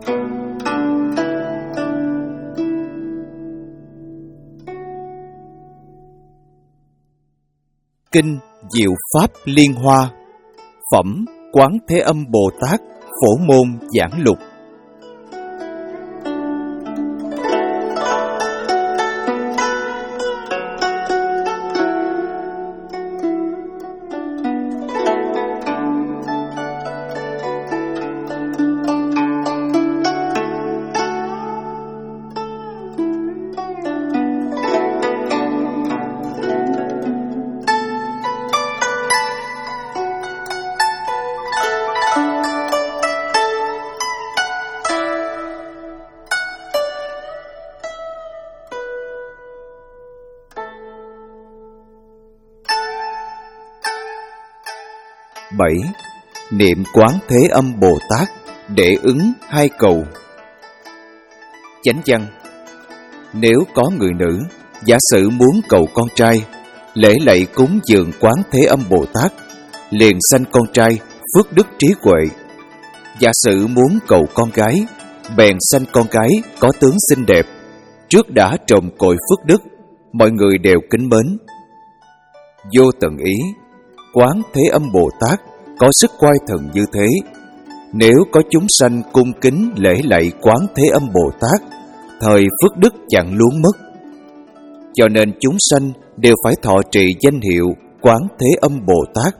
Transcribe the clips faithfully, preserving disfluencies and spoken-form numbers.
Kinh Diệu Pháp Liên Hoa. Phẩm Quán Thế Âm Bồ Tát Phổ Môn Giảng Lục. bảy. Niệm Quán Thế Âm Bồ Tát để ứng hai cầu. Chánh văn. Nếu có người nữ giả sử muốn cầu con trai, lễ lạy cúng dường Quán Thế Âm Bồ Tát, liền sanh con trai phước đức trí huệ. Giả sử muốn cầu con gái, bèn sanh con gái có tướng xinh đẹp, trước đã trồng cội phước đức, mọi người đều kính mến. Vô tận ý, Quán Thế Âm Bồ Tát có sức oai thần như thế. Nếu có chúng sanh cung kính lễ lạy Quán Thế Âm Bồ Tát, thời phước đức chẳng luống mất. Cho nên chúng sanh đều phải thọ trì danh hiệu Quán Thế Âm Bồ Tát.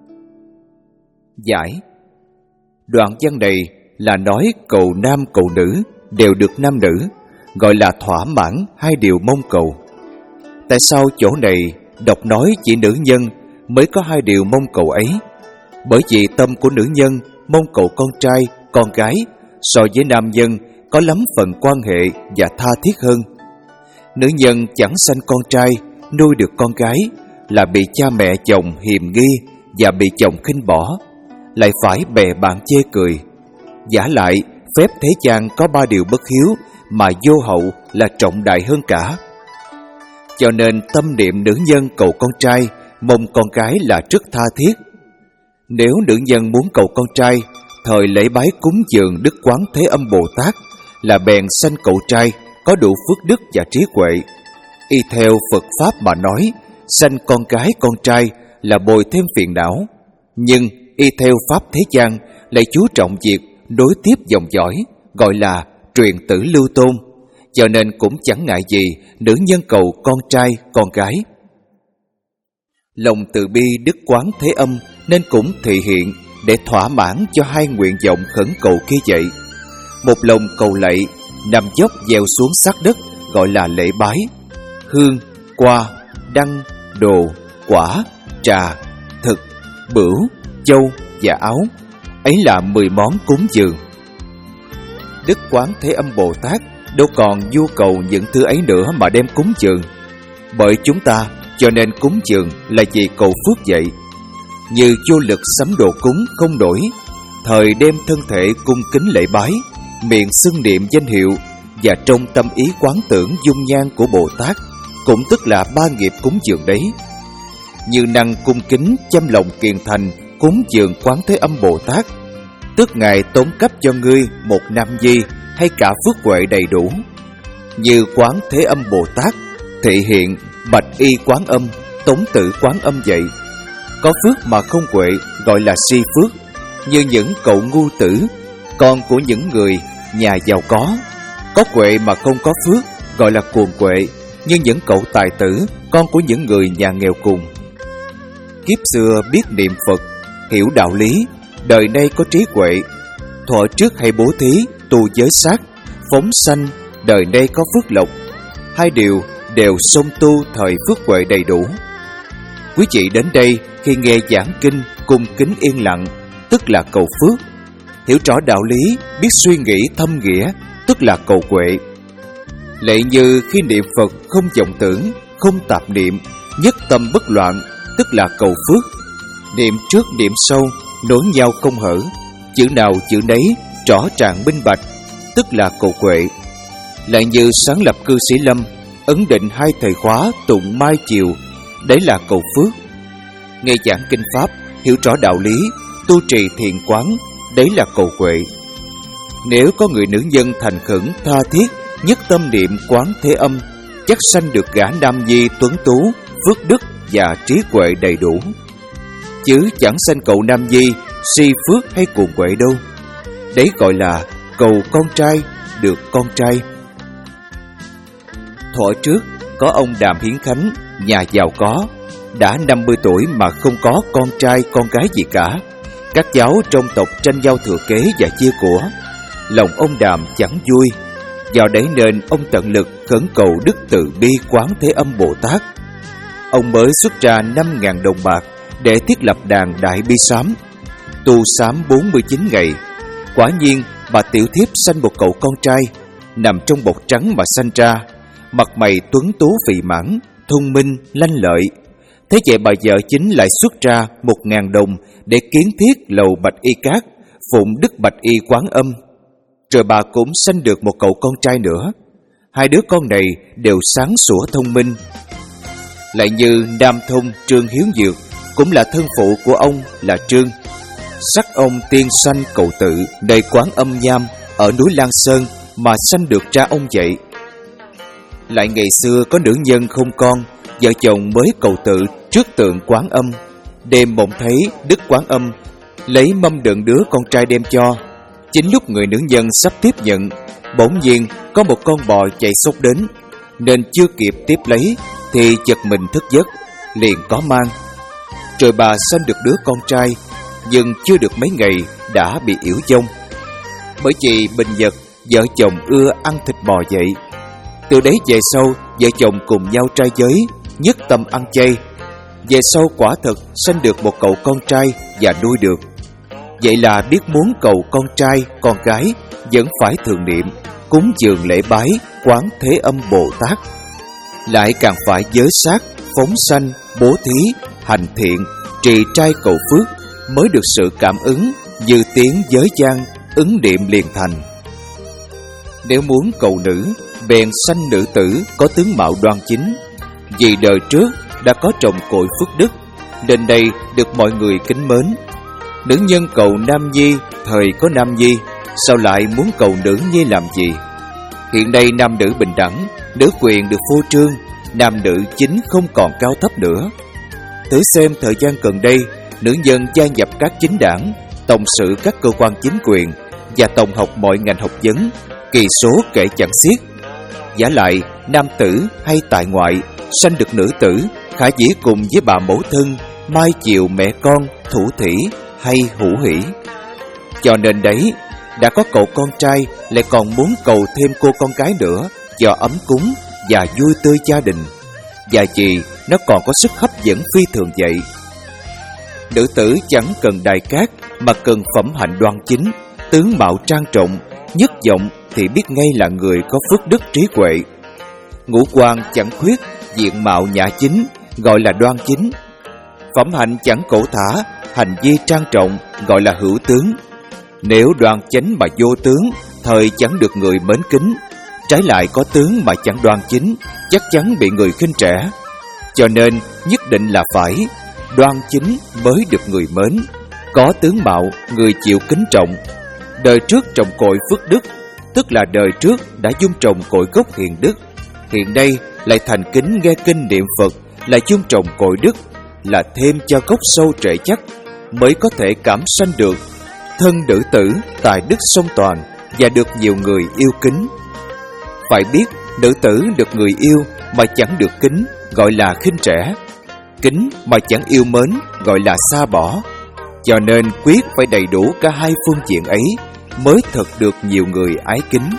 Giải. Đoạn văn này là nói cầu nam cầu nữ đều được nam nữ, gọi là thỏa mãn hai điều mong cầu. Tại sao chỗ này đọc nói chỉ nữ nhân mới có hai điều mong cầu ấy? Bởi vì tâm của nữ nhân mong cầu con trai, con gái so với nam nhân có lắm phần quan hệ và tha thiết hơn. Nữ nhân chẳng sanh con trai, nuôi được con gái là bị cha mẹ chồng hiềm nghi và bị chồng khinh bỏ, lại phải bè bạn chê cười. Giả lại, phép thế gian có ba điều bất hiếu mà vô hậu là trọng đại hơn cả. Cho nên tâm niệm nữ nhân cầu con trai, mong con gái là rất tha thiết. Nếu nữ nhân muốn cầu con trai, thời lễ bái cúng dường Đức Quán Thế Âm Bồ Tát là bèn sanh cậu trai có đủ phước đức và trí huệ. Y theo Phật Pháp mà nói, sanh con gái con trai là bồi thêm phiền não. Nhưng y theo Pháp thế gian lại chú trọng việc nối tiếp dòng dõi, gọi là truyền tử lưu tôn. Cho nên cũng chẳng ngại gì nữ nhân cầu con trai con gái. Lòng từ bi Đức Quán Thế Âm nên cũng thị hiện để thỏa mãn cho hai nguyện vọng khẩn cầu kia vậy. Một lòng cầu lạy nằm dốc gieo xuống sát đất, gọi là lễ bái. Hương, hoa, đăng, đồ, quả, trà, thực, bửu, châu và áo, ấy là mười món cúng dường. Đức Quán Thế Âm Bồ Tát đâu còn nhu cầu những thứ ấy nữa mà đem cúng dường. Bởi chúng ta cho nên cúng dường là vì cầu phước vậy. Như vô lực sắm đồ cúng không nổi, thời đem thân thể cung kính lễ bái, miệng xưng niệm danh hiệu và trong tâm ý quán tưởng dung nhan của Bồ Tát, cũng tức là ba nghiệp cúng dường đấy. Như năng cung kính chăm lòng kiền thành cúng dường Quán Thế Âm Bồ Tát, tức Ngài tốn cấp cho ngươi một nam di hay cả phước huệ đầy đủ. Như Quán Thế Âm Bồ Tát thị hiện bạch y Quán Âm, tống tử Quán Âm vậy. Có phước mà không huệ gọi là si phước. Như những cậu ngu tử, con của những người nhà giàu có. Có huệ mà không có phước gọi là cuồng huệ. Như những cậu tài tử, con của những người nhà nghèo cùng. Kiếp xưa biết niệm Phật, hiểu đạo lý, đời nay có trí huệ, thuở trước hay bố thí, tu giới sát, phóng sanh, đời nay có phước lộc. Hai điều đều song tu thời phước huệ đầy đủ. Quý vị đến đây khi nghe giảng kinh cung kính yên lặng, tức là cầu phước. Hiểu rõ đạo lý, biết suy nghĩ thâm nghĩa, tức là cầu huệ. Lệ như khi niệm Phật không vọng tưởng, không tạp niệm, nhất tâm bất loạn, tức là cầu phước. Niệm trước niệm sau, nối nhau không hở, chữ nào chữ nấy rõ ràng minh bạch, tức là cầu huệ. Lại như sáng lập cư sĩ Lâm, ấn định hai thời khóa tụng mai chiều, đấy là cầu phước. Nghe giảng kinh pháp, hiểu rõ đạo lý, tu trì thiền quán, đấy là cầu huệ. Nếu có người nữ nhân thành khẩn tha thiết, nhất tâm niệm Quán Thế Âm, chắc sanh được gã nam nhi tuấn tú, phước đức và trí huệ đầy đủ, chứ chẳng sanh cậu nam nhi si phước hay cuồng quệ đâu. Đấy gọi là cầu con trai được con trai. Thuở trước có ông Đàm Hiến Khánh, nhà giàu có, đã năm mươi tuổi mà không có con trai con gái gì cả. Các cháu trong tộc tranh nhau thừa kế và chia của. Lòng ông Đàm chẳng vui, do đấy nên ông tận lực khẩn cầu Đức Từ Bi Quán Thế Âm Bồ Tát. Ông mới xuất ra năm ngàn đồng bạc để thiết lập đàn Đại Bi Sám, tu sám bốn mươi chín ngày. Quả nhiên bà tiểu thiếp sanh một cậu con trai, nằm trong bọc trắng mà sanh ra, mặt mày tuấn tú phì mãn, thông minh, lanh lợi. Thế vậy bà vợ chính lại xuất ra một ngàn đồng để kiến thiết lầu Bạch Y Cát, phụng Đức Bạch Y Quán Âm. Rồi bà cũng sanh được một cậu con trai nữa. Hai đứa con này đều sáng sủa thông minh. Lại như Nam Thông Trương Hiếu Dược, cũng là thân phụ của ông là Trương. Sắc ông tiên sanh Cầu Tự nơi Quán Âm Nham ở núi Lan Sơn mà sanh được ra ông vậy. Lại ngày xưa có nữ nhân không con, vợ chồng mới cầu tự trước tượng Quán Âm. Đêm mộng thấy Đức Quán Âm lấy mâm đựng đứa con trai đem cho. Chính lúc người nữ nhân sắp tiếp nhận, bỗng nhiên có một con bò chạy xốc đến, nên chưa kịp tiếp lấy thì giật mình thức giấc, liền có mang. Rồi bà sanh được đứa con trai, nhưng chưa được mấy ngày đã bị yểu vong. Bởi vì bình nhật vợ chồng ưa ăn thịt bò vậy. Từ đấy về sau, vợ chồng cùng nhau trai giới, nhất tâm ăn chay. Về sau quả thật sanh được một cậu con trai và nuôi được. Vậy là biết muốn cầu con trai, con gái vẫn phải thường niệm, cúng dường lễ bái Quán Thế Âm Bồ Tát. Lại càng phải giới sát, phóng sanh, bố thí, hành thiện, trì trai cầu phước, mới được sự cảm ứng như tiếng giới gian, ứng niệm liền thành. Nếu muốn cầu nữ, bèn sanh nữ tử có tướng mạo đoan chính. Vì đời trước đã có trồng cội phước đức, nên đây được mọi người kính mến. Nữ nhân cầu nam nhi, thời có nam nhi, sao lại muốn cầu nữ nhi làm gì? Hiện nay nam nữ bình đẳng, nữ quyền được phô trương, nam nữ chính không còn cao thấp nữa. Thử xem thời gian gần đây, nữ nhân gia nhập các chính đảng, tổng sự các cơ quan chính quyền và tổng học mọi ngành học vấn, kỳ số kể chẳng xiết. Giả lại, nam tử hay tại ngoại, sanh được nữ tử, khả dĩ cùng với bà mẫu thân, mai chiều mẹ con, thủ thỉ hay hữu hỷ. Cho nên đấy, đã có cậu con trai lại còn muốn cầu thêm cô con gái nữa, cho ấm cúng và vui tươi gia đình. Và vì nó còn có sức hấp dẫn phi thường vậy. Nữ tử chẳng cần đài cát, mà cần phẩm hạnh đoan chính, tướng mạo trang trọng, nhất giọng thì biết ngay là người có phước đức trí huệ. Ngũ quan chẳng khuyết, diện mạo nhã chính, gọi là đoan chính. Phẩm hạnh chẳng cổ thả, hành vi trang trọng, gọi là hữu tướng. Nếu đoan chánh mà vô tướng, thời chẳng được người mến kính. Trái lại có tướng mà chẳng đoan chính, chắc chắn bị người khinh rẻ. Cho nên nhất định là phải đoan chính mới được người mến, có tướng mạo người chịu kính trọng. Đời trước trồng cội phước đức, tức là đời trước đã dung trồng cội gốc hiền đức. Hiện nay lại thành kính nghe kinh niệm Phật, là dung trồng cội đức, là thêm cho gốc sâu trệ chắc, mới có thể cảm sanh được thân nữ tử tài đức song toàn và được nhiều người yêu kính. Phải biết nữ tử được người yêu mà chẳng được kính, gọi là khinh rẻ. Kính mà chẳng yêu mến, gọi là xa bỏ. Cho nên quyết phải đầy đủ cả hai phương diện ấy, mới thật được nhiều người ái kính.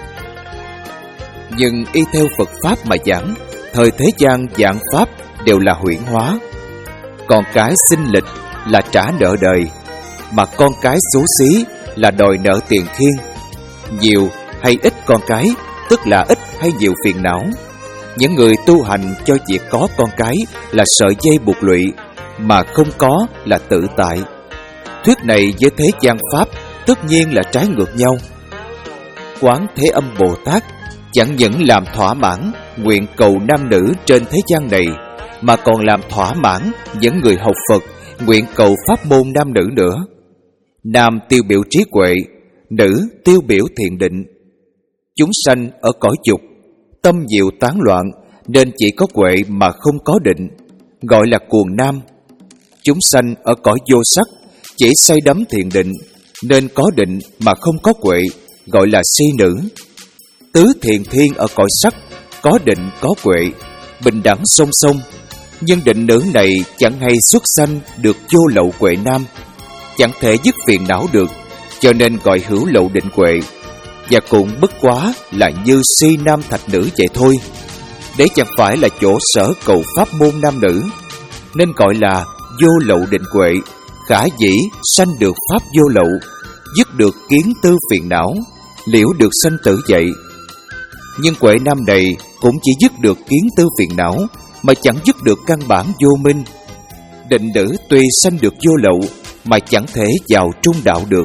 Nhưng y theo Phật Pháp mà giảng, thời thế gian giảng Pháp đều là huyễn hóa. Con cái sinh lịch là trả nợ đời, mà con cái xấu xí là đòi nợ tiền khiên. Nhiều hay ít con cái, tức là ít hay nhiều phiền não. Những người tu hành cho việc có con cái là sợi dây buộc lụy, mà không có là tự tại. Thuyết này với thế gian Pháp tất nhiên là trái ngược nhau. Quán Thế Âm Bồ Tát chẳng những làm thỏa mãn nguyện cầu nam nữ trên thế gian này, mà còn làm thỏa mãn những người học Phật nguyện cầu pháp môn nam nữ nữa. Nam tiêu biểu trí huệ, nữ tiêu biểu thiền định. Chúng sanh ở cõi dục, tâm diệu tán loạn, nên chỉ có huệ mà không có định, gọi là cuồng nam. Chúng sanh ở cõi vô sắc, chỉ say đắm thiền định, nên có định mà không có huệ, gọi là si nữ. Tứ thiền thiên ở cõi sắc, có định có huệ, bình đẳng song song, nhưng định nữ này chẳng hay xuất sanh được vô lậu huệ nam, chẳng thể dứt phiền não được, cho nên gọi hữu lậu định huệ, và cũng bất quá là như si nam thạch nữ vậy thôi. Đấy chẳng phải là chỗ sở cầu pháp môn nam nữ, nên gọi là vô lậu định huệ, khả dĩ sanh được pháp vô lậu, dứt được kiến tư phiền não, liễu được sanh tử vậy. Nhưng huệ nam này cũng chỉ dứt được kiến tư phiền não, mà chẳng dứt được căn bản vô minh. Định nữ tuy sanh được vô lậu, mà chẳng thể vào trung đạo được.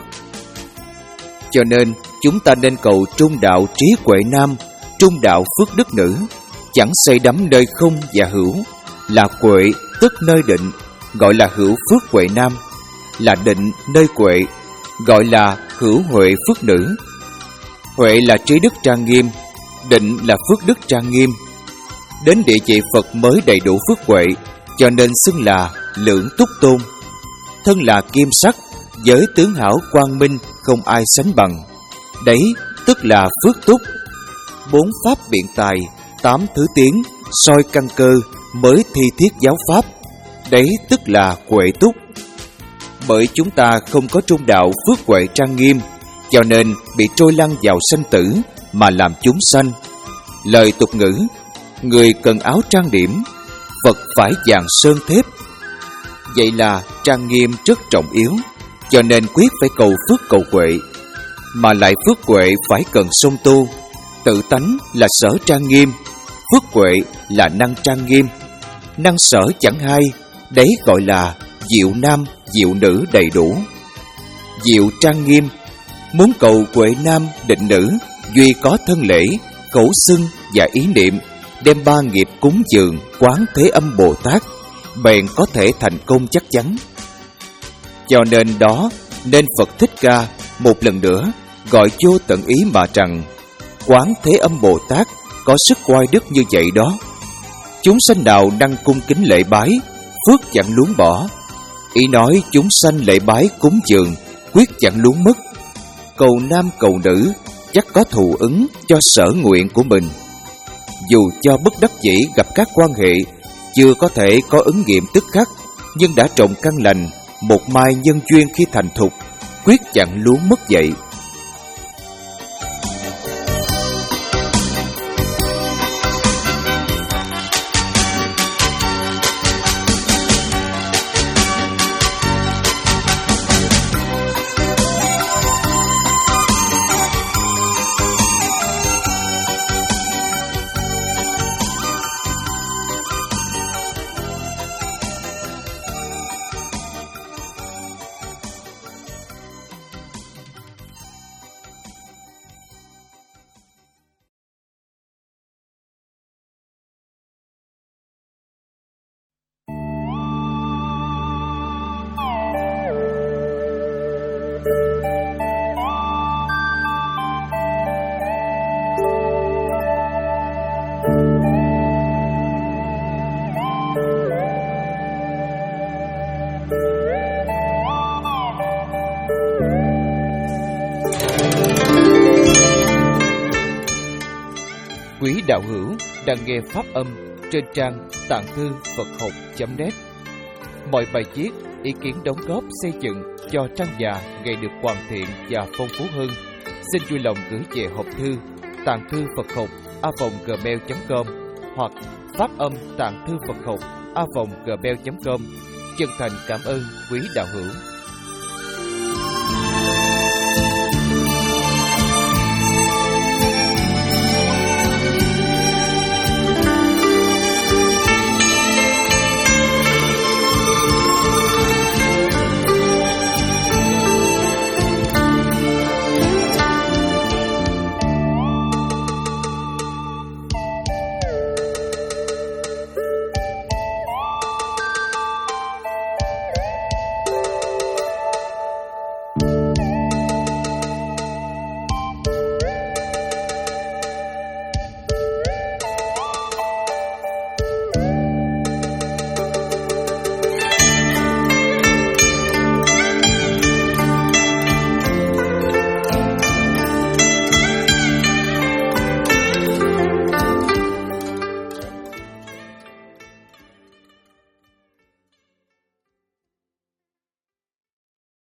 Cho nên chúng ta nên cầu trung đạo trí huệ nam, trung đạo phước đức nữ, chẳng say đắm nơi không và hữu, là huệ tức nơi định, gọi là hữu phước huệ nam, là định nơi huệ, gọi là hữu huệ phước nữ. Huệ là trí đức trang nghiêm, định là phước đức trang nghiêm. Đến địa vị Phật mới đầy đủ phước huệ, cho nên xưng là lưỡng túc tôn. Thân là kim sắc, giới tướng hảo quang minh, không ai sánh bằng. Đấy tức là phước túc. Bốn pháp biện tài, tám thứ tiếng, soi căn cơ, mới thi thiết giáo pháp. Đấy tức là huệ túc. Bởi chúng ta không có trung đạo phước huệ trang nghiêm, cho nên bị trôi lăn vào sanh tử mà làm chúng sanh. Lời tục ngữ, người cần áo trang điểm, Phật phải vàng sơn thép. Vậy là trang nghiêm rất trọng yếu, cho nên quyết phải cầu phước cầu huệ. Mà lại phước huệ phải cần song tu. Tự tánh là sở trang nghiêm, phước huệ là năng trang nghiêm. Năng sở chẳng hai, đấy gọi là diệu nam, diệu nữ đầy đủ. Diệu trang nghiêm, muốn cầu huệ nam định nữ, duy có thân lễ, khẩu xưng và ý niệm, đem ba nghiệp cúng dường Quán Thế Âm Bồ Tát, bèn có thể thành công chắc chắn. Cho nên đó, nên Phật Thích Ca một lần nữa gọi vô tận ý mà rằng Quán Thế Âm Bồ Tát có sức oai đức như vậy đó. Chúng sanh nào năng cung kính lễ bái, phước chẳng luống bỏ. Ý nói chúng sanh lễ bái cúng dường, quyết chẳng luống mất. Cầu nam cầu nữ, chắc có thù ứng cho sở nguyện của mình. Dù cho bất đắc dĩ gặp các quan hệ, chưa có thể có ứng nghiệm tức khắc, nhưng đã trồng căn lành, một mai nhân duyên khi thành thục, quyết chẳng luống mất vậy. Quý đạo hữu đang nghe pháp âm trên trang tạng thư Phật học chấm net. Mọi bài viết, ý kiến đóng góp xây dựng cho trang già ngày được hoàn thiện và phong phú hơn, xin vui lòng gửi về hộp thư tạng thư Phật học a vòng gmail chấm com hoặc pháp âm tạng thư Phật học a vòng gmail chấm com. Chân thành cảm ơn quý đạo hữu.